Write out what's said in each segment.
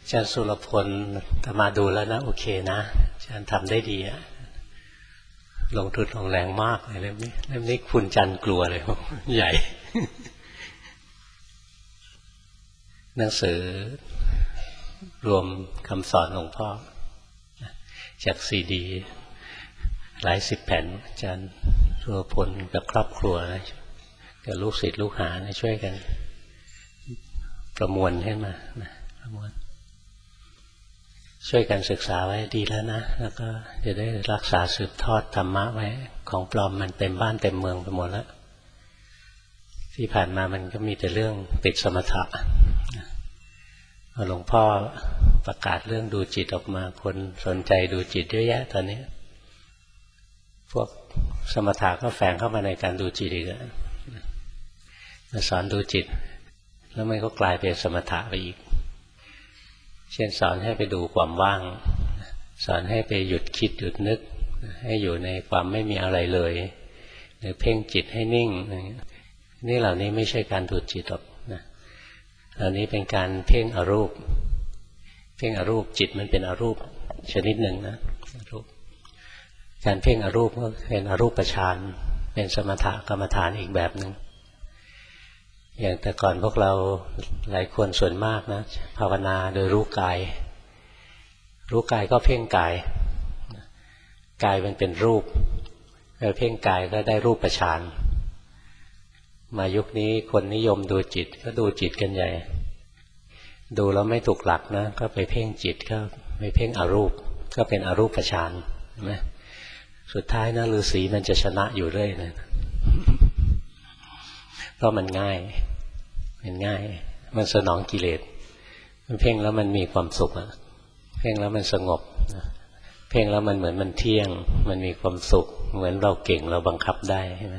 อาจารย์สุรพลมาดูแล้วนะโอเคนะอาจารย์ทำได้ดีอะลงทุนลงแรงมากเลยเล่มนี้คุณจันกลัวเลยใหญ่หนังสือรวมคำสอนหลวงพ่อจากซีดีหลายสิบแผ่นอาจารย์สุรพลกับครอบครัวนะกับลูกศิษย์ลูกหานะช่วยกันประมวลขึ้นมาประมวลช่วยกันศึกษาไว้ดีแล้วนะแล้วก็จะได้รักษาสืบทอดธรรมะไว้ของปลอมมันเต็มบ้านเต็มเมืองไปหมดแล้วที่ผ่านมามันก็มีแต่เรื่องติดสมถะหลวงพ่อประกาศเรื่องดูจิตออกมาคนสนใจดูจิตเยอะแยะตอนนี้พวกสมถะก็แฝงเข้ามาในการดูจิตอีกมาสอนดูจิตแล้วมันก็กลายเป็นสมถะไปอีกเช่นสอนให้ไปดูความว่างสอนให้ไปหยุดคิดหยุดนึกให้อยู่ในความไม่มีอะไรเลยหรือเพ่งจิตให้นิ่งนี่เหล่านี้ไม่ใช่การดูจิตหรอกนะเหล่านี้เป็นการเพ่งอรูปเพ่งอรูปจิตมันเป็นอรูปชนิดหนึ่งนะรูปการเพ่งอรูปก็เป็นอรูปฌานเป็นสมถกรรมฐานอีกแบบหนึ่งอย่างแต่ก่อนพวกเราหลายคนส่วนมากนะภาวนาโดยรู้กายก็เพ่งกายกายมันเป็นรูปเพ่งกายก็ได้รูปฌานมายุคนี้คนนิยมดูจิตก็ดูจิตกันใหญ่ดูแล้วไม่ถูกหลักนะก็ไปเพ่งจิตก็ไปเพ่งอรูปก็เป็นอรูปฌานเห็นไหมสุดท้ายนะฤาษีมันจะชนะอยู่เรื่อยนะเพราะมันง่ายมันสนองกิเลสมันเพ่งแล้วมันมีความสุขอะเพ่งแล้วมันสงบเพ่งแล้วมันเหมือนมันเที่ยงมันมีความสุขเหมือนเราเก่งเราบังคับได้ใช่ไหม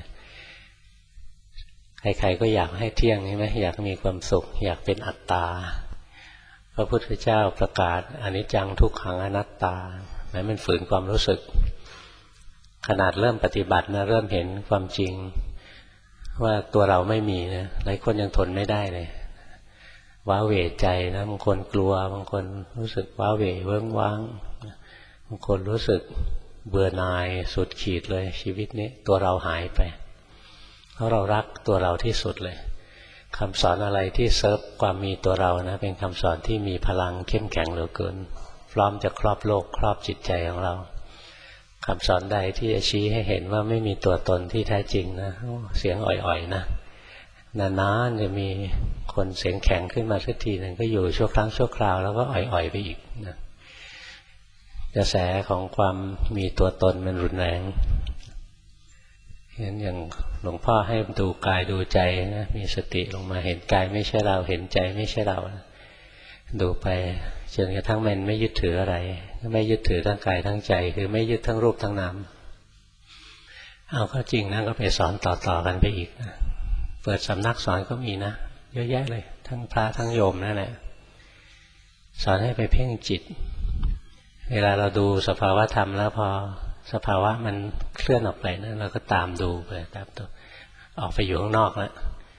ใครๆก็อยากให้เที่ยงใช่ไหมอยากมีความสุขอยากเป็นอัตตาพระพุทธเจ้าประกาศอนิจจังทุกขังอนัตตาหมายมันฝืนความรู้สึกขนาดเริ่มปฏิบัตินะเริ่มเห็นความจริงว่าตัวเราไม่มีนะหลายคนยังทนไม่ได้เลยว้าเหวใจนะบางคนกลัวบางคนรู้สึกว้าเหวเวิ้งว้างบางคนรู้สึกเบื่อหน่ายสุดขีดเลยชีวิตนี้ตัวเราหายไปเพราะเรารักตัวเราที่สุดเลยคำสอนอะไรที่เซิร์ฟความมีตัวเรานะเป็นคำสอนที่มีพลังเข้มแข็งเหลือเกินพร้อมจะครอบโลกครอบจิตใจของเราคำสอนใดที่จะชี้ให้เห็นว่าไม่มีตัวตนที่แท้จริงนะเสียงอ่อยๆนะนานๆจะมีคนเสียงแข็งขึ้นมาสักทีหนึ่งก็อยู่ชั่วครั้งชั่วคราวแล้วก็อ่อยๆไปอีกนะกระแสของความมีตัวตนมันรุนแรงเห็นอย่างหลวงพ่อให้ดูกายดูใจนะมีสติลงมาเห็นกายไม่ใช่เราเห็นใจไม่ใช่เราดูไปจนกระทั่งมันไม่ยึดถืออะไรไม่ยึดถือทั้งกายทั้งใจคือไม่ยึดทั้งรูปทั้งนามเอาก็จริงนะก็ไปสอนต่อๆกันไปอีกนะเปิดสำนักสอนก็มีนะเยอะแยะเลยทั้งพระทั้งโยมนั่นแหละสอนให้ไปเพ่งจิตเวลาเราดูสภาวะธรรมแล้วพอสภาวะมันเคลื่อนออกไปนะเราก็ตามดูไปตามตัวออกไปอยู่ข้างนอกแล้ว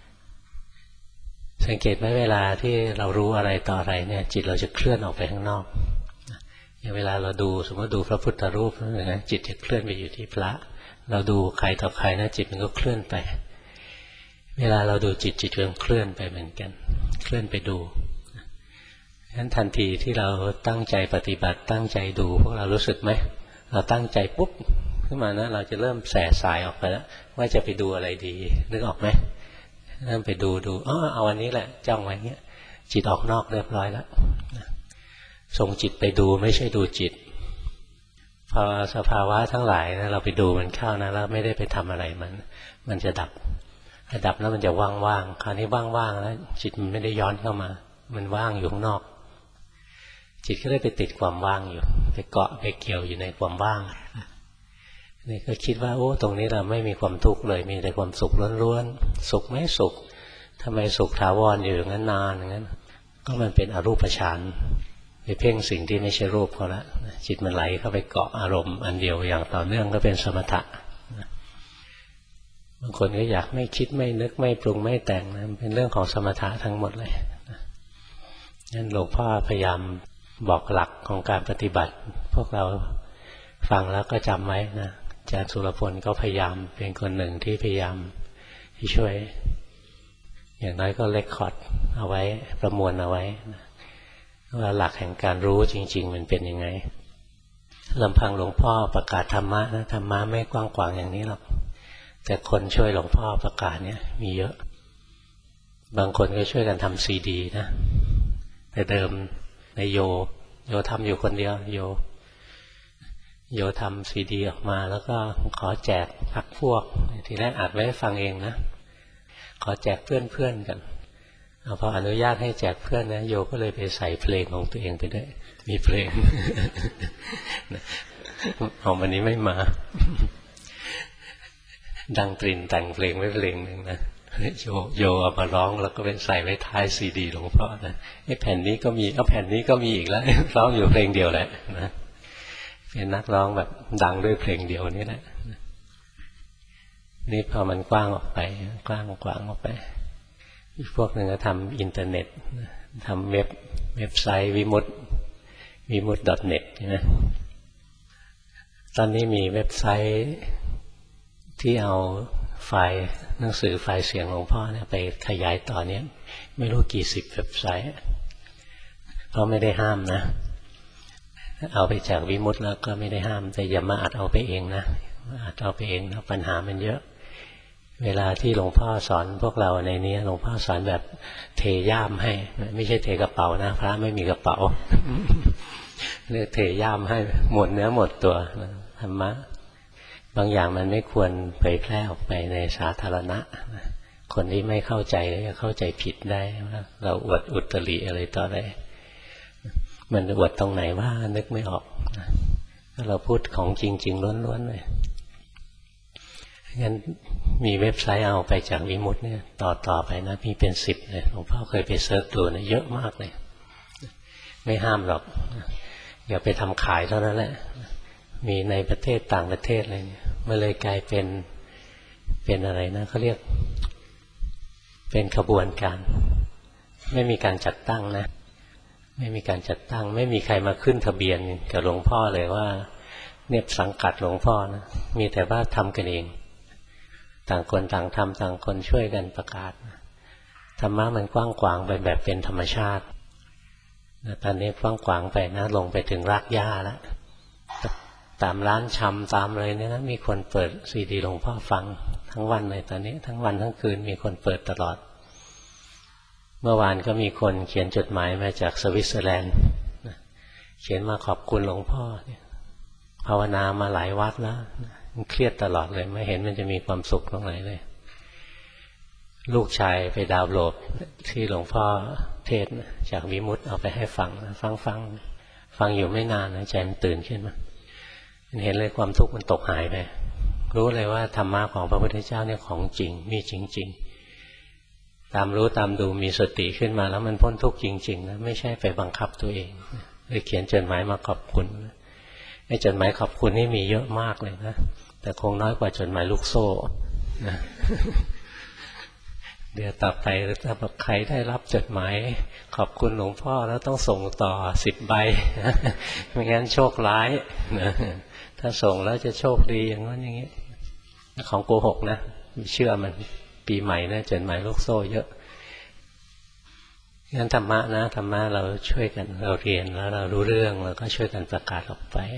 สังเกตไหมเวลาที่เรารู้อะไรต่ออะไรเนี่ยจิตเราจะเคลื่อนออกไปข้างนอกอย่างเวลาเราดูสมมติดูพระพุทธรูปนะจิตจะเคลื่อนไปอยู่ที่พระเราดูใครต่อใครนะจิตมันก็เคลื่อนไปเวลาเราดูจิตก็เคลื่อนไปเหมือนกันเคลื่อนไปดูฉะนั้นทันทีที่เราตั้งใจปฏิบัติตั้งใจดูพวกเรารู้สึกไหมเราตั้งใจปุ๊บขึ้นมานะเราจะเริ่มแส่สายออกไปแล้วว่าจะไปดูอะไรดีนึกออกไหมเริ่มไปดูเอาอันนี้แหละจ้องไว้เงี้ยจิตออกนอกเรียบร้อยแล้วส่งจิตไปดูไม่ใช่ดูจิตพอสภาวะทั้งหลายนะเราไปดูมันเข้านะแล้วไม่ได้ไปทำอะไรมันจะดับแล้วมันจะว่างๆคราวนี้ว่างๆแล้วจิตมันไม่ได้ย้อนเข้ามามันว่างอยู่ข้างนอกจิตก็เลยไปติดความว่างอยู่ไปเกาะไปเกี่ยวอยู่ในความว่างนี่ก็คิดว่าโอ้ตรงนี้เราไม่มีความทุกข์เลยมีแต่ความสุขล้วนๆสุขไม่สุขทำไมสุขถาวรอยู่อย่างนั้นนานอย่างนั้นก็มันเป็นอรูปฌานไปเพ่งสิ่งที่ไม่ใช่รูปเขาละจิตมันไหลเข้าไปเกาะอารมณ์อันเดียวอย่างต่อเนื่องก็เป็นสมถะบางคนก็อยากไม่คิดไม่นึกไม่ปรุงไม่แต่งนะเป็นเรื่องของสมถะทั้งหมดเลยงั้นหลวงพ่อพยายามบอกหลักของการปฏิบัติพวกเราฟังแล้วก็จำไว้นะอาจารย์สุรพลก็พยายามเป็นคนหนึ่งที่พยายามที่ช่วยอย่างน้อยก็เรคคอร์ดเอาไว้ประมวลเอาไว้ว่าหลักแห่งการรู้จริงๆมันเป็นยังไงลำพังหลวงพ่อประกาศธรรมะนะธรรมะไม่กว้างขวางอย่างนี้หรอกแต่คนช่วยหลวงพ่อประกาศเนี่ยมีเยอะบางคนก็ช่วยกันทำซีดีนะแต่เดิมในโยทำอยู่คนเดียวโยทำซีดีออกมาแล้วก็ขอแจกพรรคพวกทีแรกอัดไว้ฟังเองนะขอแจกเพื่อนกันพออนุญาตให้แจกเพื่อนนะโยก็เลยไปใส่เพลงของตัวเองไปด้วยมีเพลงของวันนี้ไม่มาดังตรินแต่งเพลงไว้เพลงหนึ่งนะโยเอามาร้องแล้วก็เป็นใส่ไว้ท้ายซีดีหลวงพ่อนะแผ่นนี้ก็มีแผ่นนี้ก็มีอีกแล้วร้องอยู่เพลงเดียวแหละนะเป็นนักร้องแบบดังด้วยเพลงเดียวนี่แหละนี่พอมันกว้างออกไปกว้างออกไปอีกพวกหนึ่งก็ทำอินเทอร์เน็ตทำเว็บไซต์วิมุต.net นะตอนนี้มีเว็บไซต์ที่เอาไฟล์หนังสือไฟล์เสียงหลวงพ่อเนี่ยไปขยายต่อเนี่ยไม่รู้กี่สิบเว็บไซต์เพราะไม่ได้ห้ามนะเอาไปจากวิมุตต์แล้วก็ไม่ได้ห้ามแต่อย่ามาอัดเอาไปเองนะอัดเอาไปเองนะปัญหามันเยอะเวลาที่หลวงพ่อสอนพวกเราในนี้หลวงพ่อสอนแบบเทย่ามให้ไม่ใช่เทกระเป๋านะพระไม่มีกระเป๋าเรียกเทย่ามให้หมดเนื้อหมดตัวธรรมะบางอย่างมันไม่ควรเผยแพร่ออกไปในสาธารณะคนที่ไม่เข้าใจก็จะเข้าใจผิดได้ว่าเราอวดอุตริอะไรต่ออะไรมันอวดตรงไหนว่านึกไม่ออกเราพูดของจริงๆล้วนๆเลยงั้นมีเว็บไซต์เอาไปจากวิมุตต์เนี่ยต่อไปนะมีเป็น10เลยหลวงพ่อเคยไปเสิร์ชดูนะเยอะมากเลยไม่ห้ามหรอกอย่าไปทำขายเท่านั้นแหละมีในประเทศต่างประเทศอะไรเนี่ยมันเลยกลายเป็นอะไรนะเขาเรียกเป็นขบวนการไม่มีการจัดตั้งนะไม่มีการจัดตั้งไม่มีใครมาขึ้นทะเบียนกับหลวงพ่อเลยว่าเนี่ยสังกัดหลวงพ่อนะมีแต่ว่าทำกันเองต่างคนต่างทำต่างคนช่วยกันประกาศธรรมะมันกว้างขวางไปแบบเป็นธรรมชาติตอนนี้กว้างขวางไปนะลงไปถึงรากหญ้าแล้วตามร้านชำตามอะไรเนี่ยนะมีคนเปิดซีดีหลวงพ่อฟังทั้งวันเลยตอนนี้ทั้งวันทั้งคืนมีคนเปิดตลอดเมื่อวานก็มีคนเขียนจดหมายมาจากสวิตเซอร์แลนด์เขียนมาขอบคุณหลวงพ่อภาวนามาหลายวัดแล้วเครียดตลอดเลยไม่เห็นมันจะมีความสุขตรงไหนเลยลูกชายไปดาวน์โหลดที่หลวงพ่อเทศจากวิมุตต์เอาไปให้ฟังฟังอยู่ไม่นานนะใจมันตื่นขึ้นมาเห็นเลยความทุกข์มันตกหายไปรู้เลยว่าธรรมะของพระพุทธเจ้าเนี่ยของจริงมีจริงๆตามรู้ตามดูมีสติขึ้นมาแล้วมันพ้นทุกข์จริงๆนะไม่ใช่ไปบังคับตัวเองเลยเขียนจดหมายมาขอบคุณไอ้จดหมายขอบคุณนี่มีเยอะมากเลยนะแต่คงน้อยกว่าจดหมายลูกโซ่นะเดี๋ยวต่อไปถ้าใครได้รับจดหมายขอบคุณหลวงพ่อแล้วต้องส่งต่อ10 ใบไม่งั้นโชคร้ายนะถ้าส่งแล้วจะโชคดีอย่างนั้นอย่างนี้ของโกหกนะเชื่อมันปีใหม่นะจดหมายลูกโซ่เยอะงั้นธรรมะนะธรรมะเราช่วยกันเราเรียนแล้วเรารู้เรื่องเราก็ช่วยกันประกาศออกไป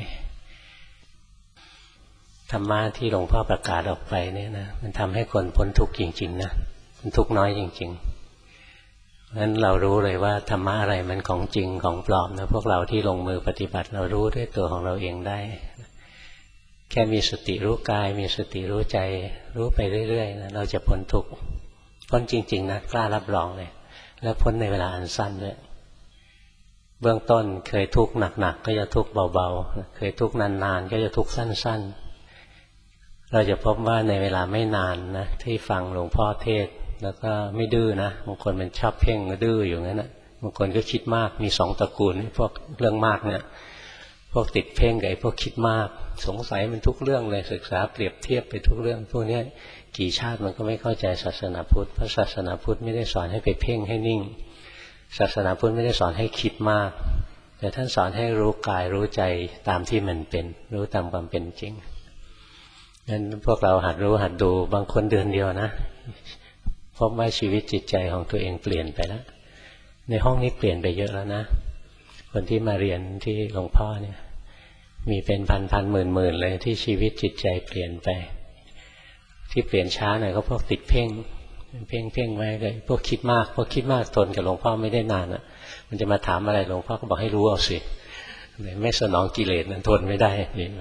ธรรมะที่หลวงพ่อประกาศออกไปเนี่ยนะมันทำให้คนพ้นทุกข์จริงๆนะมันทุกข์น้อยจริงๆงั้นเรารู้เลยว่าธรรมะอะไรมันของจริงของปลอมนะพวกเราที่ลงมือปฏิบัติเรารู้ด้วยตัวของเราเองได้แค่มีสติรู้กายมีสติรู้ใจรู้ไปเรื่อยๆนะเราจะพ้นทุกข์พ้นจริงๆนะกล้ารับรองเลยแล้วพ้นในเวลาอันสั้นด้วยเบื้องต้นเคยทุกข์หนักๆก็จะทุกข์เบาๆเคยทุกข์นานๆก็จะทุกข์สั้นๆเราจะพบว่าในเวลาไม่นานนะที่ฟังหลวงพ่อเทศแล้วก็ไม่ดื้อนะบางคนมันชอบเพ่งก็ดื้ออยู่งั้นนะบางคนก็คิดมากมี2 ตระกูลพวกเรื่องมากเนี่ยพวกติดเพ่งกับไอ้พวกคิดมากสงสัยมันทุกเรื่องเลยศึกษาเปรียบเทียบไปทุกเรื่องพวกนี้กี่ชาติมันก็ไม่เข้าใจศาสนาพุทธเพราะศาสนาพุทธไม่ได้สอนให้ไปเพ่งให้นิ่งศาสนาพุทธไม่ได้สอนให้คิดมากแต่ท่านสอนให้รู้กายรู้ใจตามที่มันเป็นรู้ตามความเป็นจริงงั้นพวกเราหัดรู้หัดดูบางคนเดือนเดียวนะพบว่าชีวิตจิตใจของตัวเองเปลี่ยนไปแล้วในห้องนี้เปลี่ยนไปเยอะแล้วนะคนที่มาเรียนที่หลวงพ่อเนี่ยมีเป็นพันหมื่นเลยที่ชีวิตจิตใจเปลี่ยนไปที่เปลี่ยนช้าหน่อยก็พวกติดเพ่งไว้เลยพวกคิดมากทนกับหลวงพ่อไม่ได้นานอ่ะมันจะมาถามอะไรหลวงพ่อก็บอกให้รู้เอาสิไม่สนองกิเลสนั้นทนไม่ได้เห็นไหม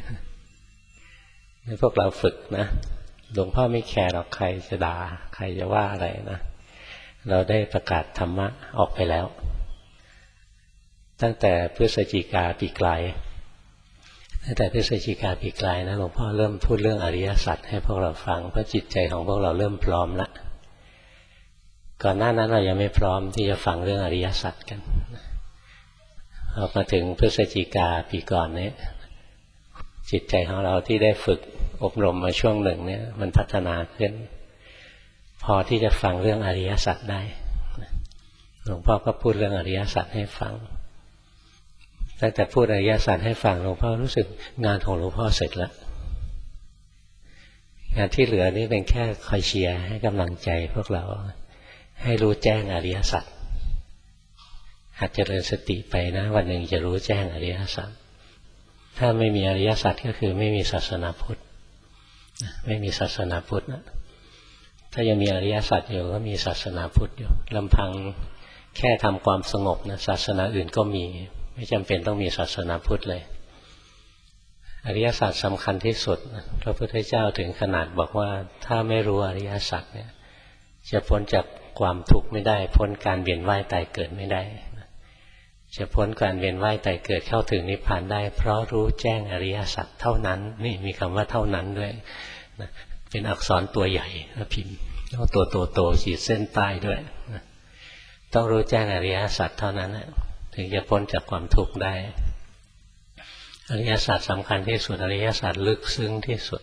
ให้พวกเราฝึกนะหลวงพ่อไม่แคร์หรอกใครจะด่าใครจะว่าอะไรนะเราได้ประกาศธรรมะออกไปแล้วตั้งแต่พฤศจิกาปีกลายนะหลวงพ่อเริ่มพูดเรื่องอริยสัจให้พวกเราฟังเพราะจิตใจของพวกเราเริ่มพร้อมละก่อนหน้านั้นเรายังไม่พร้อมที่จะฟังเรื่องอริยสัจกันพอมาถึงพฤศจิกาปีก่อนนี้จิตใจของเราที่ได้ฝึกอบรมมาช่วงหนึ่งเนี่ยมันพัฒนาขึ้นพอที่จะฟังเรื่องอริยสัจได้หลวงพ่อก็พูดเรื่องอริยสัจให้ฟังตั้งแต่พูดอริยสัจให้ฟังหลวงพ่อรู้สึกงานของหลวงพ่อเสร็จแล้วงานที่เหลือนี่เป็นแค่คอยเชียร์ให้กำลังใจพวกเราให้รู้แจ้งอริยสัจหัดเจริญสติไปนะวันหนึ่งจะรู้แจ้งอริยสัจถ้าไม่มีอริยสัจก็คือไม่มีศาสนาพุทธไม่มีศาสนาพุทธนะถ้ายังมีอริยสัจอยู่ก็มีศาสนาพุทธอยู่ลำพังแค่ทำความสงบนะศาสนาอื่นก็มีไม่จำเป็นต้องมีศาสนาพุทธเลยอริยสัจสำคัญที่สุดพระพุทธเจ้าถึงขนาดบอกว่าถ้าไม่รู้อริยสัจเนี่ยจะพ้นจากความทุกข์ไม่ได้พ้นการเวียนว่ายตายเกิดไม่ได้จะพ้นการเวียนว่ายตายเกิดเข้าถึงนิพพานได้เพราะรู้แจ้งอริยสัจเท่านั้นนี่มีคำว่าเท่านั้นด้วยนะเป็นอักษรตัวใหญ่นะพิมพ์แล้วตัวโตขีดเส้นใต้ด้วยนะต้องรู้แจ้งอริยสัจเท่านั้นนะถึงจะพ้นจากความทุกข์ได้อริยสัจสำคัญที่สุดอริยสัจลึกซึ้งที่สุด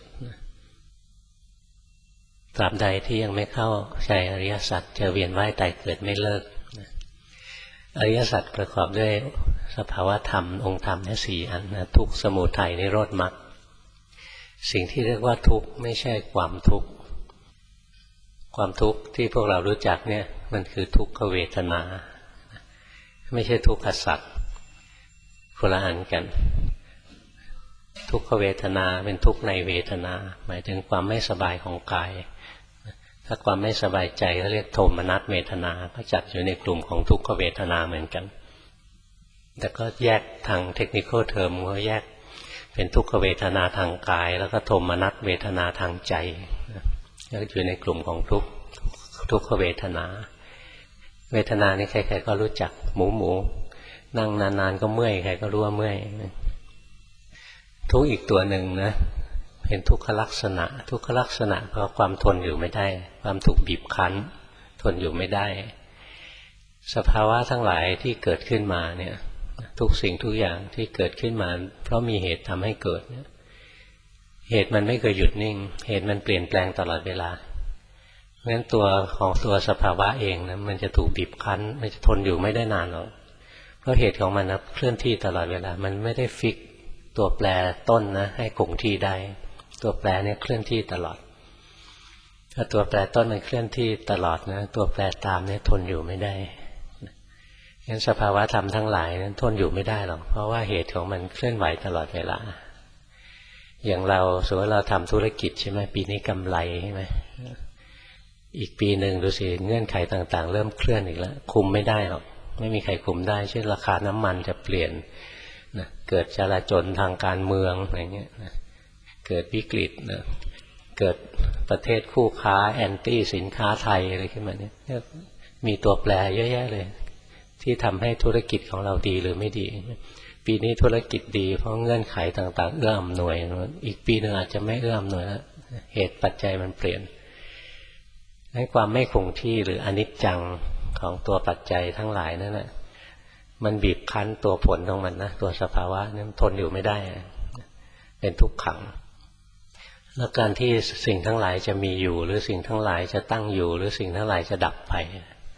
ตราบใดที่ยังไม่เข้าใจอริยสัจจะเวียนว่ายตายเกิดไม่เลิกอริยสัจประกอบด้วยสภาวธรรมองค์ธรรมสี่อันนะทุกข์สมุทัยนิโรธมรรคสิ่งที่เรียกว่าทุกข์ไม่ใช่ความทุกข์ความทุกข์ที่พวกเรารู้จักเนี่ยมันคือทุกขเวทนาไม่ใช่ทุกขสัจคนละอันกันทุกขเวทนาเป็นทุกข์ในเวทนาหมายถึงความไม่สบายของกายถ้าความไม่สบายใจก็เรียกโทมนัสเวทนาก็จัดอยู่ในกลุ่มของทุกขเวทนาเหมือนกันแต่ก็แยกทางเทคนิคอลเทอมก็แยกเป็นทุกขเวทนาทางกายแล้วก็โทมนัสเวทนาทางใจก็อยู่ในกลุ่มของทุกขเวทนาเวทนานี่ใครๆก็รู้จักหมูนั่งนานๆก็เมื่อยใครก็รู้ว่าเมื่อยทุกข์อีกตัวหนึ่งนะเป็นทุกขลักษณะทุกขลักษณะเพราะความทนอยู่ไม่ได้ความถูกบีบคั้นทนอยู่ไม่ได้สภาวะทั้งหลายที่เกิดขึ้นมาเนี่ยทุกสิ่งทุกอย่างที่เกิดขึ้นมาเพราะมีเหตุทำให้เกิดเหตุมันไม่เคยหยุดนิ่งเหตุมันเปลี่ยนแปลงตลอดเวลาเพราะฉะนั้นตัวของตัวสภาวะเองนะมันจะถูกบีบคั้นมันจะทนอยู่ไม่ได้นานหรอกเพราะเหตุของมันนะเคลื่อนที่ตลอดเวลามันไม่ได้ฟิกตัวแปรต้นนะให้คงที่ได้ตัวแปรเนี่ยเคลื่อนที่ตลอดถ้าตัวแปรต้นมันเคลื่อนที่ตลอดนะตัวแปรตามเนี่ยทนอยู่ไม่ได้งั้นสภาวะธรรมทั้งหลายนั้นทนอยู่ไม่ได้หรอกเพราะว่าเหตุของมันเคลื่อนไหวตลอดเวลาอย่างเราสมมติเราทำธุรกิจใช่ไหมปีนี้กำไรใช่ไหมอีกปีหนึ่งดูสิเงื่อนไขต่างๆเริ่มเคลื่อนอีกแล้วคุมไม่ได้หรอกไม่มีใครคุมได้เช่นราคาน้ำมันจะเปลี่ยนนะเกิดจลาจลทางการเมืองอะไรเงี้ยนะเกิดวิกฤตนะเกิดประเทศคู่ค้าแอนตี้สินค้าไทยอะไรขึ้นมาเนี่ยมีตัวแปรเยอะแยะเลยที่ทำให้ธุรกิจของเราดีหรือไม่ดีปีนี้ธุรกิจดีเพราะเงื่อนไขต่างๆเอื้ออำนวยอีกปีหนึ่งอาจจะไม่เอื้ออำนวยแล้วเหตุปัจจัยมันเปลี่ยนให้ความไม่คงที่หรืออนิจจังของตัวปัจจัยทั้งหลายนั่นแหละมันบีบคั้นตัวผลของมันนะตัวสภาวะนี่ทนอยู่ไม่ได้เป็นทุกขังแล้วการที่สิ่งทั้งหลายจะมีอยู่หรือสิ่งทั้งหลายจะตั้งอยู่หรือสิ่งทั้งหลายจะดับไป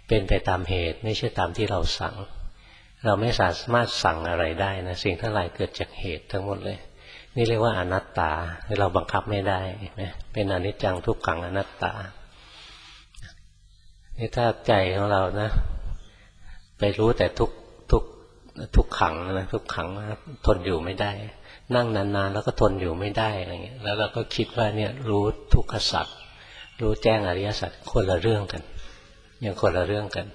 เป็นไปตามเหตุไม่ใช่ตามที่เราสั่งเราไม่สามารถสั่งอะไรได้นะสิ่งทั้งหลายเกิดจากเหตุทั้งหมดเลยนี่เรียกว่าอนัตตาเราบังคับไม่ได้นะเป็นอนิจจังทุกขังอนัตตานี่ถ้าใจของเรานะไปรู้แต่ทุกขังนะทุกขังทนอยู่ไม่ได้นั่งนานๆแล้วก็ทนอยู่ไม่ได้อะไรเงี้ยแล้วเราก็คิดว่าเนี่ยรู้ทุกขสัจรู้แจ้งอริยสัจคนละเรื่องกันยังคนละเรื่องกัน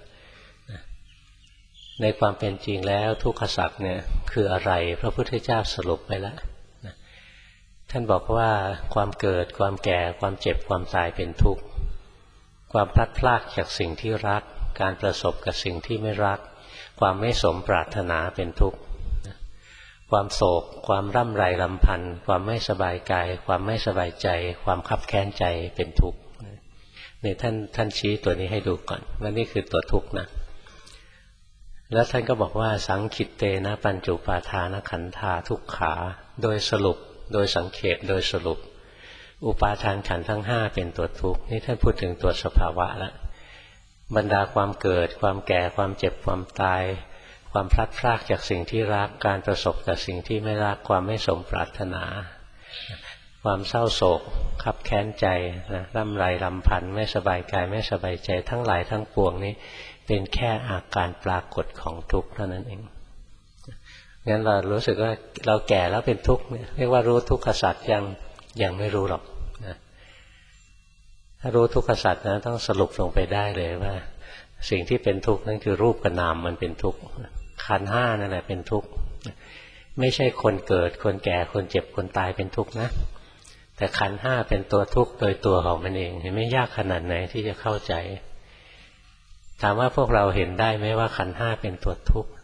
ในความเป็นจริงแล้วทุกขสัจเนี่ยคืออะไรพระพุทธเจ้าสรุปไปแล้วท่านบอกว่าความเกิดความแก่ความเจ็บความตายเป็นทุกข์ความพลัดพรากจากสิ่งที่รักการประสบกับสิ่งที่ไม่รักความไม่สมปรารถนาเป็นทุกข์ความโศกความร่ำไรรำพันความไม่สบายกายความไม่สบายใจความคับแค้นใจเป็นทุกข์นี่ท่านชี้ตัวนี้ให้ดูก่อนว่านี่คือตัวทุกข์นะแล้วท่านก็บอกว่าสังคิตเตนะปัญจุปาทานขันธาทุกขาโดยสรุปโดยสังเขปโดยสรุปอุปาทานขันธ์ทั้ง5เป็นตัวทุกข์นี่ท่านพูดถึงตัวสภาวะแล้วบรรดาความเกิดความแก่ความเจ็บความตายความพลัดพรากจากสิ่งที่รักการประสบกับสิ่งที่ไม่รักความไม่สมปรารถนาความเศร้าโศกคับแค้นใจร่ำไรรำพันไม่สบายกายไม่สบายใจทั้งหลายทั้งปวงนี้เป็นแค่อาการปรากฏของทุกข์เท่านั้นเองงั้นเรารู้สึกว่าเราแก่แล้วเป็นทุกข์เรียกว่ารู้ทุกขสัจยังไม่รู้หรอกนะถ้ารู้ทุกขสัจนะต้องสรุปลงไปได้เลยว่าสิ่งที่เป็นทุกข์นั่นคือรูปกับนามมันเป็นทุกข์ขันธ์5นั่นแหละเป็นทุกข์ไม่ใช่คนเกิดคนแก่คนเจ็บคนตายเป็นทุกข์นะแต่ขันธ์5เป็นตัวทุกข์โดยตัวของมันเองเห็นไหมยากขนาดไหนที่จะเข้าใจถามว่าพวกเราเห็นได้ไหมว่าขันธ์5เป็นตัวทุกข์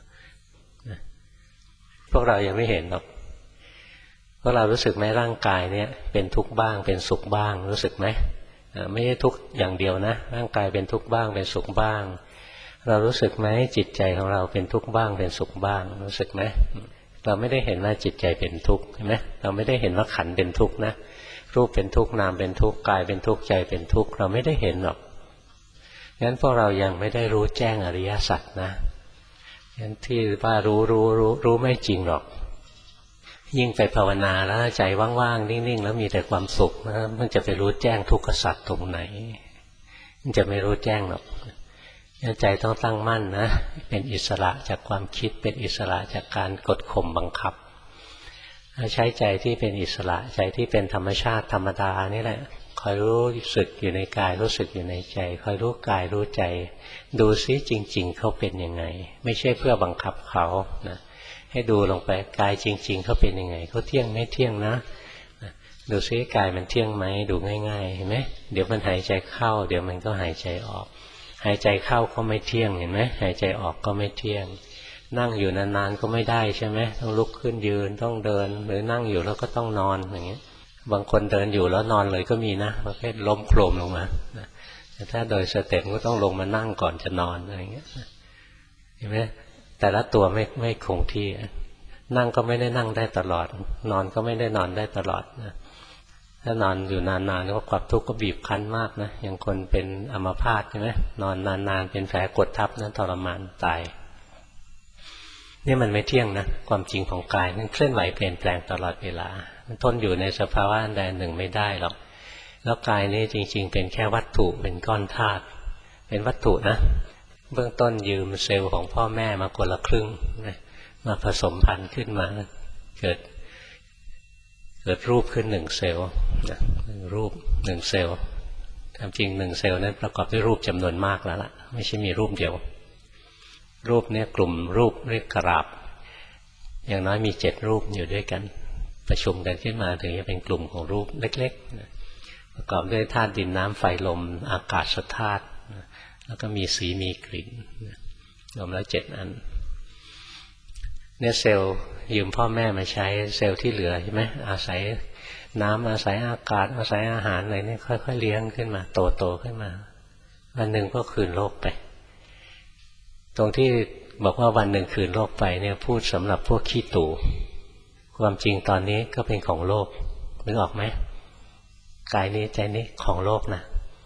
พวกเรายังไม่เห็นหรอกพวกเรารู้สึกไหมร่างกายเนี่ยเป็นทุกข์บ้างเป็นสุขบ้างรู้สึกไหมไม่ใช่ทุกข์อย่างเดียวนะร่างกายเป็นทุกข์บ้างเป็นสุขบ้างเรารู้สึกไหมจิตใจของเราเป็นทุกข์บ้างเป็นสุขบ้างรู้สึกไหมเราไม่ได้เห็นว่าจิตใจเป็นทุกข์ใช่ไหมเราไม่ได้เห็นว่าขันธ์เป็นทุกข์นะรูปเป็นทุกข์นามเป็นทุกข์กายเป็นทุกข์ใจเป็นทุกข์เราไม่ได้เห็นหรอกงั้นพวกเรายังไม่ได้รู้แจ้งอริยสัจนะงั้นที่ว่ารู้ไม่จริงหรอกยิ่งไปภาวนาแล้วใจว่างๆนิ่งๆแล้วมีแต่ความสุขนะมันจะไปรู้แจ้งทุกขสัจตรงไหนมันจะไม่รู้แจ้งหรอกใจต้องตั้งมั่นนะเป็นอิสระจากความคิดเป็นอิสระจากการกดข่มบังคับใช้ใจที่เป็นอิสระใจที่เป็นธรรมชาติธรรมดานี่แหละคอยรู้สึกอยู่ในกายรู้สึกอยู่ในใจคอยรู้กายรู้ใจดูซิจริงๆเขาเป็นยังไงไม่ใช่เพื่อบังคับเขานะให้ดูลงไปกายจริงๆเขาเป็นยังไงเขาเที่ยงไม่เที่ยงนะดูซิกายมันเที่ยงไหมดูง่ายๆเห็นไหมเดี๋ยวมันหายใจเข้าเดี๋ยวมันก็หายใจออกหายใจเข้าก็ไม่เที่ยงเห็นไหมหายใจออกก็ไม่เที่ยงนั่งอยู่นานๆก็ไม่ได้ใช่ไหมต้องลุกขึ้นยืนต้องเดินหรือนั่งอยู่แล้วก็ต้องนอนอย่างเงี้ยบางคนเดินอยู่แล้วนอนเลยก็มีนะประเภทล้มโครมลงมาแต่ถ้าโดยสเต็ปก็ต้องลงมานั่งก่อนจะนอนอะไรเงี้ยเห็นไหมแต่ละตัวไม่คงที่นั่งก็ไม่ได้นั่งได้ตลอดนอนก็ไม่ได้นอนได้ตลอดนะถ้านอนอยู่นานๆก็ความทุกข์ก็บีบคั้นมากนะอย่างคนเป็นอัมพาตใช่ไหมนอนนานๆเป็นแผลกดทับนั้นทรมานตายนี่มันไม่เที่ยงนะความจริงของกายมันเคลื่อนไหวเปลี่ยนแปลงตลอดเวลามันทนอยู่ในสภาวะใดหนึ่งไม่ได้หรอกแล้วกายนี้จริงๆเป็นแค่วัตถุเป็นก้อนธาตุเป็นวัตถุนะเบื้องต้นยืมเซลล์ของพ่อแม่มาคนละครึ่งนะมาผสมพันธุ์ขึ้นมาเกิดรูปขึ้น1 เซลล์รูป1 เซลล์ความจริง1 เซลล์นั้นประกอบด้วยรูปจำนวนมากแล้วล่ะไม่ใช่มีรูปเดียวรูปเนี่ยกลุ่มรูปเรียกกราบอย่างน้อยมี7 รูปอยู่ด้วยกันประชุมกันขึ้นมาถึงจะเป็นกลุ่มของรูปเล็กๆประกอบด้วยธาตุดินน้ำไฟลมอากาศธาตุแล้วก็มีสีมีกลิ่นรวมแล้ว7 อันเนี่ยเซลล์ยืมพ่อแม่มาใช้เซลล์ที่เหลือใช่ไหมอาศัยน้ำอาศัยอากาศอาศัยอาหารอะไรนี่ค่อยๆเลี้ยงขึ้นมาโตขึ้นมาวันหนึ่งก็คืนโลกไปตรงที่บอกว่าวันหนึ่งคืนโลกไปเนี่ยพูดสำหรับพวกขี้ตู่ความจริงตอนนี้ก็เป็นของโลกนึกออกไหมกายนี้ใจนี้ของโลกนะ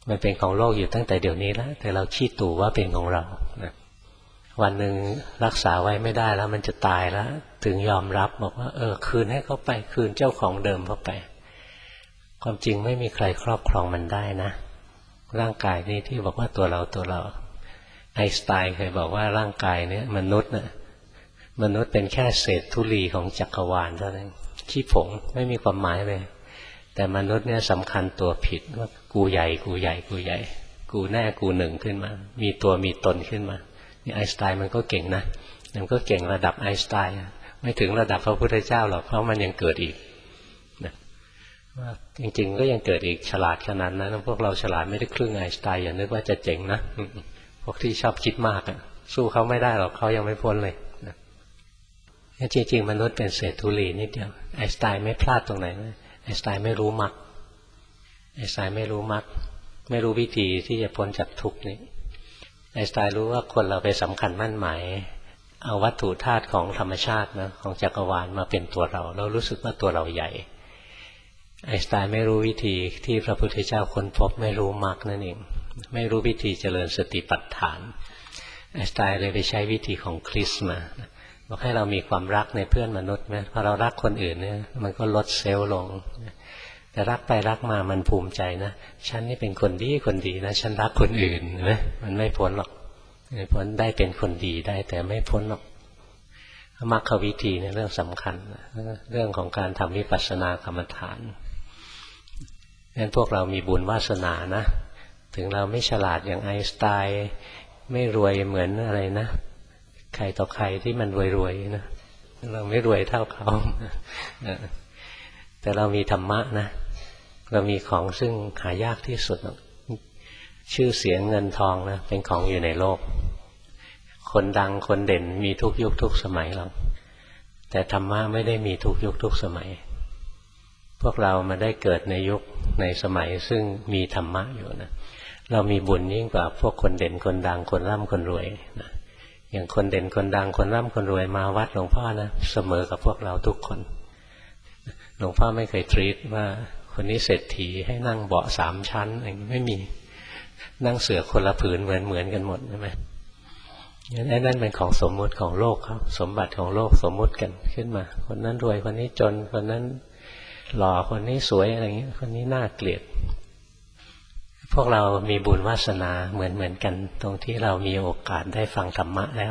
มันเป็นของโลกอยู่ตั้งแต่เดี๋ยวนี้แล้วแต่เราขี้ตู่ว่าเป็นของเรานะวันหนึ่งรักษาไว้ไม่ได้แล้วมันจะตายแล้วถึงยอมรับบอกว่าคืนให้เขาไปคืนเจ้าของเดิมเขาไปความจริงไม่มีใครครอบครองมันได้นะร่างกายนี้ที่บอกว่าตัวเราไอน์สไตน์เคยบอกว่าร่างกายนี้มนุษย์เป็นแค่เศษธุลีของจักรวาลเท่านั้นขี้ผงไม่มีความหมายเลยแต่มนุษย์เนี่ยสำคัญตัวผิดว่ากูใหญ่กูแน่กูหนึ่งขึ้นมามีตัวมีตนขึ้นมานี่ไอน์สไตน์มันก็เก่งนะมันก็เก่งระดับไอน์สไตน์ไม่ถึงระดับพระพุทธเจ้าหรอกเพราะมันยังเกิดอีกนะว่าจริงๆก็ยังเกิดอีกฉลาดขนาดนั้นพวกเราฉลาดไม่ได้ครึ่งไอน์สไตน์อย่านึกว่าจะเจ๋งนะพวกที่ชอบคิดมากสู้เขาไม่ได้หรอกเขายังไม่พ้นเลยนะจริงๆมนุษย์เป็นเศษธุลีนิดเดียวไอน์สไตน์ไม่พลาดตรงไหนไอน์สไตน์ไม่รู้มรรคไอน์สไตน์ไม่รู้มรรคไม่รู้วิธีที่จะพ้นจากทุกข์นี้ไอน์สไตน์รู้ว่าคนเราไปสำคัญมั่นหมายเอาวัตถุธาตุของธรรมชาตินะของจักรวาลมาเป็นตัวเรารู้สึกว่าตัวเราใหญ่ไอน์สไตน์ไม่รู้วิธีที่พระพุทธเจ้าค้นพบไม่รู้มรรคนั่นเองไม่รู้วิธีเจริญสติปัฏฐานไอน์สไตน์เลยไปใช้วิธีของคริสต์มาบอกให้เรามีความรักในเพื่อนมนุษย์ไหมพอเรารักคนอื่นเนี่ยมันก็ลดเซลล์ลงแต่รักไปรักมามันภูมิใจนะฉันนี่เป็นคนดีนะฉันรักคนอื่นนะมันไม่พ้นหรอกไม่พ้นได้เป็นคนดีได้แต่ไม่พ้นหรอกมรรควิธีในเรื่องสำคัญเรื่องของการทำวิปัสสนากรรมฐานงั้นพวกเรามีบุญวาสนานะถึงเราไม่ฉลาดอย่างไอน์สไตน์ไม่รวยเหมือนอะไรนะใครต่อใครที่มันรวยๆนะเราไม่รวยเท่าเขาแต่เรามีธรรมะนะเรามีของซึ่งหายากที่สุดชื่อเสียงเงินทองนะเป็นของอยู่ในโลกคนดังคนเด่นมีทุกยุคทุกสมัยหรอกแต่ธรรมะไม่ได้มีทุกยุคทุกสมัยพวกเรามาได้เกิดในยุคในสมัยซึ่งมีธรรมะอยู่นะเรามีบุญยิ่งกว่าพวกคนเด่นคนดังคนร่ำคนรวยนะอย่างคนเด่นคนดังคนร่ำคนรวยมาวัดหลวงพ่อนะเสมอกับพวกเราทุกคนหลวงพ่อไม่เคยทรีตว่าคนนี้เศรษฐีให้นั่งเบาะ3 ชั้นอะไรไม่มีนั่งเสื่อคนละผืนเหมือนกันหมดใช่ไหมนั่นเป็นของสมมุติของโลกครับสมบัติของโลกสมมุติกันขึ้นมาคนนั้นรวยคนนี้จนคนนั้นหล่อคนนี้สวยอะไรเงี้ยคนนี้น่าเกลียดพวกเรามีบุญวาสนาเหมือนกันตรงที่เรามีโอกาสได้ฟังธรรมะแล้ว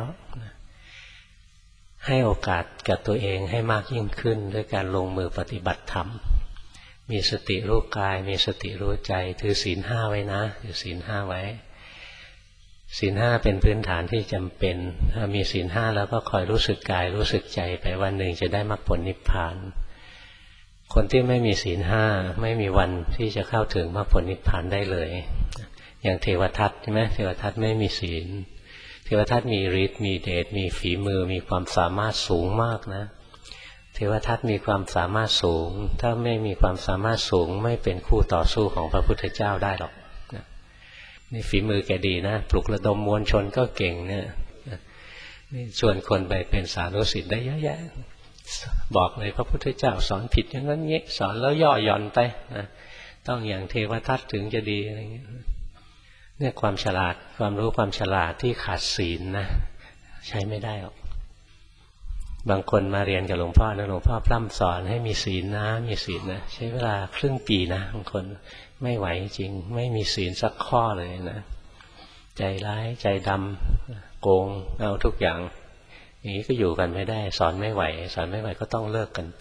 ให้โอกาสกับตัวเองให้มากยิ่งขึ้นด้วยการลงมือปฏิบัติธรรมมีสติรู้กายมีสติรู้ใจถือศีล 5ไว้นะถือศีล 5ไว้ศีล 5เป็นพื้นฐานที่จำเป็นถ้ามีศีล 5แล้วก็คอยรู้สึกกายรู้สึกใจไปวันหนึ่งจะได้มรรคผลนิพพานคนที่ไม่มีศีล 5ไม่มีวันที่จะเข้าถึงมรรคผลนิพพานได้เลยอย่างเทวทัตใช่ไหมเทวทัตไม่มีศีลเทวทัตมีฤทธิ์มีเดชมีฝีมือมีความสามารถสูงมากนะเทวทัตมีความสามารถสูงถ้าไม่มีความสามารถสูงไม่เป็นคู่ต่อสู้ของพระพุทธเจ้าได้หรอกนี่ฝีมือแกดีนะปลุกระดมมวลชนก็เก่งเนี่ยนี่ชวนคนไปเป็นสานุศิษย์ได้เยอะแยะบอกเลยพระพุทธเจ้าสอนผิดอย่างนั้นเงี้ยสอนแล้วย่อหย่อนไปนะต้องอย่างเทวทัตถึงจะดีอะไรเงี้ยเนี่ยความฉลาดความรู้ความฉลาดที่ขาดศีลนะใช้ไม่ได้หรอกบางคนมาเรียนกับหลวงพ่อนะหลวงพ่อพร่ำสอนให้มีศีลนะมีศีลนะใช้เวลาครึ่งปีนะบางคนไม่ไหวจริงไม่มีศีลสักข้อเลยนะใจร้ายใจดำโกงเอาทุกอย่างอย่างนี้ก็อยู่กันไม่ได้สอนไม่ไหวก็ต้องเลิกกันไป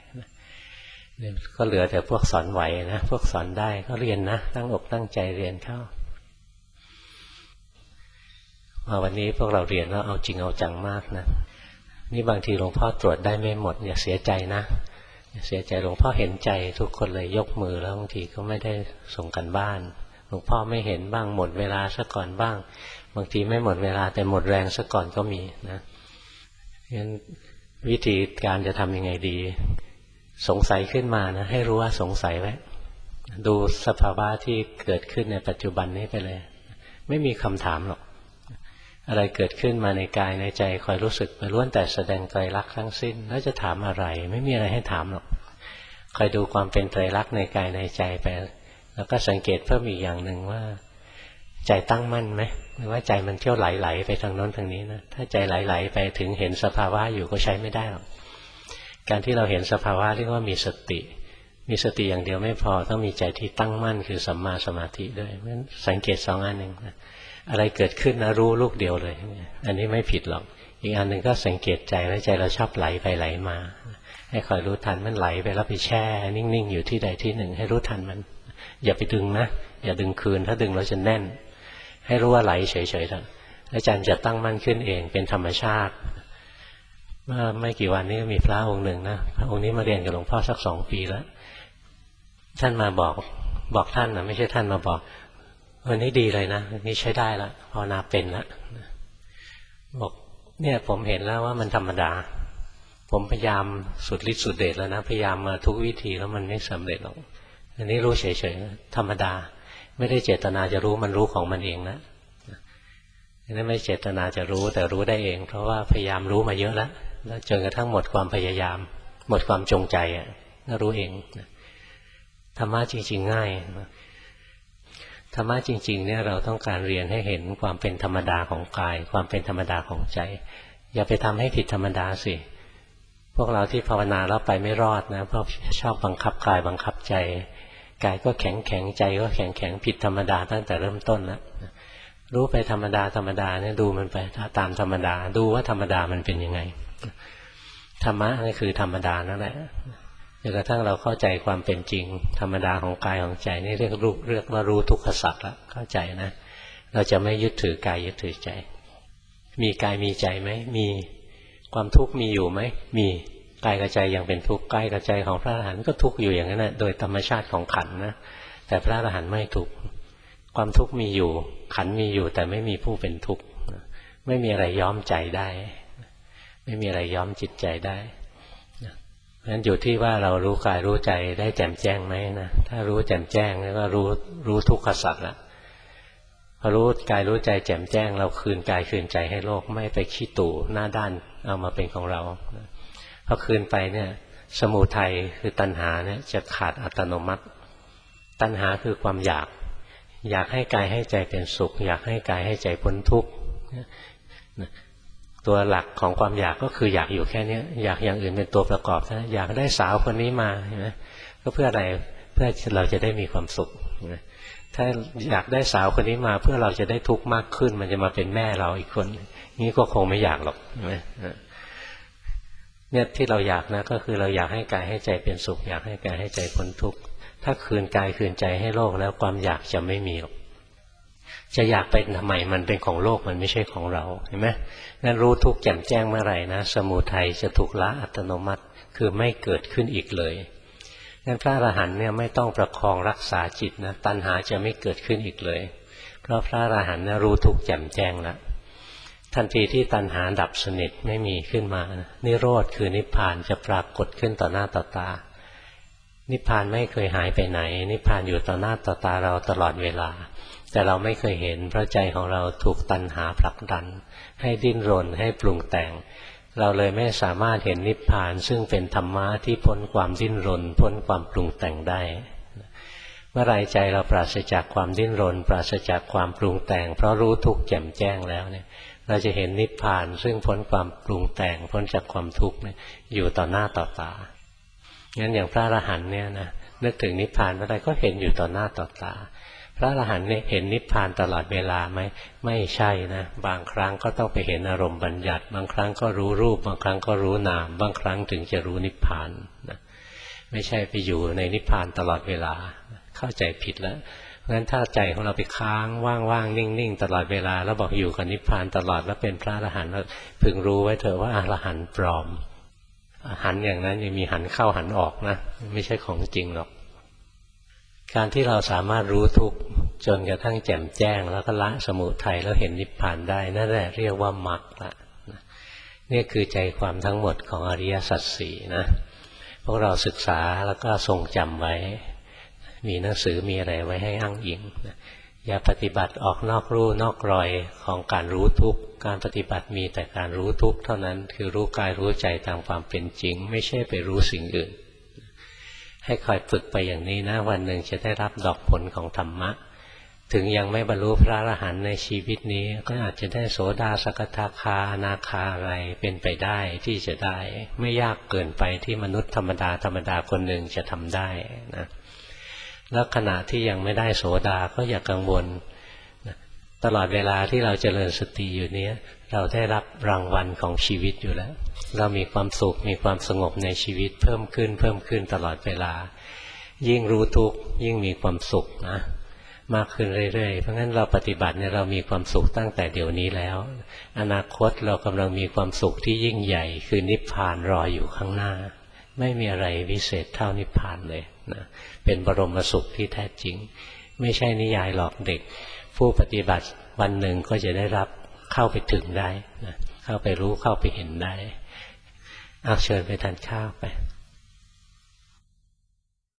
ก็เหลือแต่พวกสอนไหวนะพวกสอนได้ก็เรียนนะตั้งอกตั้งใจเรียนเข้าวันนี้พวกเราเรียนแล้วเอาจริงเอาจังมากนะนี่บางทีหลวงพ่อตรวจได้ไม่หมดอย่าเสียใจนะอย่าเสียใจหลวงพ่อเห็นใจทุกคนเลยยกมือแล้วบางทีก็ไม่ได้ส่งกันบ้านหลวงพ่อไม่เห็นบ้างหมดเวลาซะก่อนบ้างบางทีไม่หมดเวลาแต่หมดแรงซะก่อนก็มีนะงั้นวิธีการจะทำยังไงดีสงสัยขึ้นมานะให้รู้ว่าสงสัยไว้ดูสภาวะที่เกิดขึ้นในปัจจุบันนี้ไปเลยไม่มีคำถามหรอกอะไรเกิดขึ้นมาในกายในใจคอยรู้สึกไปล้วนแต่แสดงไตรลักษณ์ทั้งสิ้นแล้วจะถามอะไรไม่มีอะไรให้ถามหรอกคอยดูความเป็นไตรลักษณ์ในกายในใจไปแล้วก็สังเกตเพิ่มอีกอย่างหนึ่งว่าใจตั้งมั่นไหมหรือว่าใจมันเที่ยวไหลๆไปทางโน้นทางนี้นะถ้าใจไหลๆไปถึงเห็นสภาวะอยู่ก็ใช้ไม่ได้หรอกการที่เราเห็นสภาวะเรียกว่ามีสติมีสติอย่างเดียวไม่พอต้องมีใจที่ตั้งมั่นคือสัมมาสมาธิด้วยเพราะฉะนั้นสังเกตสองอันหนึ่งนะอะไรเกิดขึ้นนะรู้ลูกเดียวเลยอันนี้ไม่ผิดหรอกอีกอันหนึ่งก็สังเกตใจว่าใจเราชอบไหลไปไหลมาให้คอยรู้ทันมันไหลไปแล้วไปแช่นิ่งๆอยู่ที่ใดที่หนึ่งให้รู้ทันมันอย่าไปดึงนะอย่าดึงคืนถ้าดึงแล้วจะแน่นให้รู้ว่าไหลเฉยๆเถอะแล้วใจจะตั้งมั่นขึ้นเองเป็นธรรมชาติเมื่อไม่กี่วันนี้มีพระองค์หนึ่งนะพระองค์นี้มาเรียนกับหลวงพ่อสัก2 ปีแล้วท่านมาบอกท่านนะไม่ใช่ท่านมาบอกวันนี้ดีเลยนะนี่ใช้ได้ละภาวนาเป็นละบอกเนี่ยผมเห็นแล้วว่ามันธรรมดาผมพยายามสุดฤทธิ์สุดเดชแล้วนะพยายามมาทุกวิธีแล้วมันไม่สำเร็จหรอกอันนี้รู้เฉยๆธรรมดาไม่ได้เจตนาจะรู้มันรู้ของมันเองนะนี่ไม่เจตนาจะรู้แต่รู้ได้เองเพราะว่าพยายามรู้มาเยอะแล้วจนกระทั่งหมดความพยายามหมดความจงใจก็รู้เองธรรมะจริงๆง่ายธรรมะจริงๆเนี่ยเราต้องการเรียนให้เห็นความเป็นธรรมดาของกายความเป็นธรรมดาของใจอย่าไปทำให้ผิดธรรมดาสิพวกเราที่ภาวนาแล้วไปไม่รอดนะเพราะชอบบังคับกายบังคับใจกายก็แข็งแข็งใจก็แข็งแข็งผิดธรรมดาตั้งแต่เริ่มต้นแล้วรู้ไปธรรมดาธรรมดาเนี่ยดูมันไปตามธรรมดาดูว่าธรรมดามันเป็นยังไงธรรมะนี่คือธรรมดานั่นแหละจนกระทั่งเราเข้าใจความเป็นจริงธรรมดาของกายของใจนี่เรียกว่ารู้ทุกขสัจแล้วเข้าใจนะเราจะไม่ยึดถือกายยึดถือใจมีกายมีใจไหมมีความทุกข์มีอยู่ไหมมีกายกับใจยังเป็นทุกข์กายกับใจของพระอรหันต์ก็ทุกข์อยู่อย่างนั้นนะโดยธรรมชาติของขันธ์นะแต่พระอรหันต์ไม่ทุกข์ความทุกข์มีอยู่ขันธ์มีอยู่แต่ไม่มีผู้เป็นทุกข์ไม่มีอะไรย้อมใจได้ไม่มีอะไรย้อมจิตใจได้งั้นอยู่ที่ว่าเรารู้กายรู้ใจได้แจ่มแจ้งไหมนะถ้ารู้แจ่มแจ้งแล้วก็รู้ทุกขสัจละพอรู้กายรู้ใจแจ่มแจ้งเราคืนกายคืนใจให้โลกไม่ไปขี้ตู่หน้าด้านเอามาเป็นของเราพอคืนไปเนี่ยสมุทัยคือตัณหาเนี่ยจะขาดอัตโนมัติตัณหาคือความอยากให้กายให้ใจเป็นสุขอยากให้กายให้ใจพ้นทุกข์ตัวหลักของความอยากก็คืออยากอยู่แค่นี้อยากอย่างอื่นเป็นตัวประกอบนะอยากได้สาวคนนี้มาเห็นไหมก็เพื่ออะไรเพื่อเราจะได้มีความสุขถ้าอยากได้สาวคนนี้มาเพื่อเราจะได้ทุกข์มากขึ้นมันจะมาเป็นแม่เราอีกคนนี้ก็คงไม่อยากหรอกใช่ไหมเนี่ยที่เราอยากนะก็คือเราอยากให้กายให้ใจเป็นสุขอยากให้กายให้ใจพ้นทุกข์ถ้าคืนกายคืนใจให้โลกแล้วความอยากจะไม่มีหรอกจะอยากไปทำไมมันเป็นของโลกมันไม่ใช่ของเราเห็นไหมงั้นรู้ทุกข์แจ่มแจ้งเมื่อไหร่นะสมุทัยจะถูกละอัตโนมัติคือไม่เกิดขึ้นอีกเลยงั้นพระอรหันต์เนี่ยไม่ต้องประคองรักษาจิตนะตัณหาจะไม่เกิดขึ้นอีกเลยเพราะพระอรหันต์นะรู้ทุกข์แจ่มแจ้งแล้วทันทีที่ตัณหาดับสนิทไม่มีขึ้นมานิโรธคือนิพพานจะปรากฏขึ้นต่อหน้าต่อตานิพพานไม่เคยหายไปไหนนิพพานอยู่ต่อหน้าต่อตาเราตลอดเวลาแต่เราไม่เคยเห็นเพราะใจของเราถูกตัณหาผลักดันให้ดิ้นรนให้ปรุงแต่งเราเลยไม่สามารถเห็นนิพพานซึ่งเป็นธรรมะที่พ้นความดิ้นรนพ้นความปรุงแต่งได้เมื่อไรใจเราปราศจากความดิ้นรนปราศจากความปรุงแต่งเพราะรู้ทุกข์แจ่มแจ้งแล้วเนี่ยเราจะเห็นนิพพานซึ่งพ้นความปรุงแต่งพ้นจากความทุกข์เนี่ยอยู่ต่อหน้าต่อตางั้นอย่างพระอรหันต์เนี่ยนะนึกถึงนิพพานเมื่อไรก็เห็นอยู่ต่อหน้าต่อตาพระอรหันต์เนี่ยเห็นนิพพานตลอดเวลาไหมไม่ใช่นะบางครั้งก็ต้องไปเห็นอารมณ์บัญญัติบางครั้งก็รู้รูปบางครั้งก็รู้นามบางครั้งถึงจะรู้นิพพานนะไม่ใช่ไปอยู่ในนิพพานตลอดเวลาเข้าใจผิดแล้วงั้นถ้าใจของเราไปค้างว่างๆนิ่งๆตลอดเวลาแล้วบอกอยู่กับนิพพานตลอดแล้วเป็นพระอรหันต์พึงรู้ไว้เถอะว่าอรหันต์ปลอมหันอย่างนั้นยังมีหันเข้าหันออกนะไม่ใช่ของจริงหรอกการที่เราสามารถรู้ทุกข์จนกระทั่งแจ่มแจ้งแล้วก็ละสมุทัยแล้วเห็นนิพพานได้นั่นแหละเรียกว่ามรรคละนี่คือใจความทั้งหมดของอริยสัจสี่นะพวกเราศึกษาแล้วก็ทรงจำไว้มีหนังสือมีอะไรไว้ให้อ้างอิงอย่าปฏิบัติออกนอกรูนอกรอยของการรู้ทุกข์การปฏิบัติมีแต่การรู้ทุกข์เท่านั้นคือรู้กายรู้ใจตามความเป็นจริงไม่ใช่ไปรู้สิ่งอื่นให้คอยฝึกไปอย่างนี้นะวันหนึ่งจะได้รับดอกผลของธรรมะถึงยังไม่บรรลุพระอรหันต์ในชีวิตนี้ก็อาจจะได้โสดาสกทาคาอนาคาอะไรเป็นไปได้ที่จะได้ไม่ยากเกินไปที่มนุษย์ธรรมดาคนหนึ่งจะทำได้นะแล้วขณะที่ยังไม่ได้โสดาก็อย่ากังวลตลอดเวลาที่เราเจริญสติอยู่นี้เราได้รับรางวัลของชีวิตอยู่แล้วเรามีความสุขมีความสงบในชีวิตเพิ่มขึ้นตลอดเวลายิ่งรู้ทุกข์ยิ่งมีความสุขนะมากขึ้นเรื่อยๆเพราะงั้นเราปฏิบัติเนี่ยเรามีความสุขตั้งแต่เดี๋ยวนี้แล้วอนาคตเรากำลังมีความสุขที่ยิ่งใหญ่คือนิพพานรออยู่ข้างหน้าไม่มีอะไรวิเศษเท่านิพพานเลยนะเป็นบรมสุขที่แท้จริงไม่ใช่นิยายหลอกเด็กผู้ปฏิบัติวันหนึ่งก็จะได้รับเข้าไปถึงได้นะเข้าไปรู้เข้าไปเห็นได้เอาเชิญไปทานข้าวไป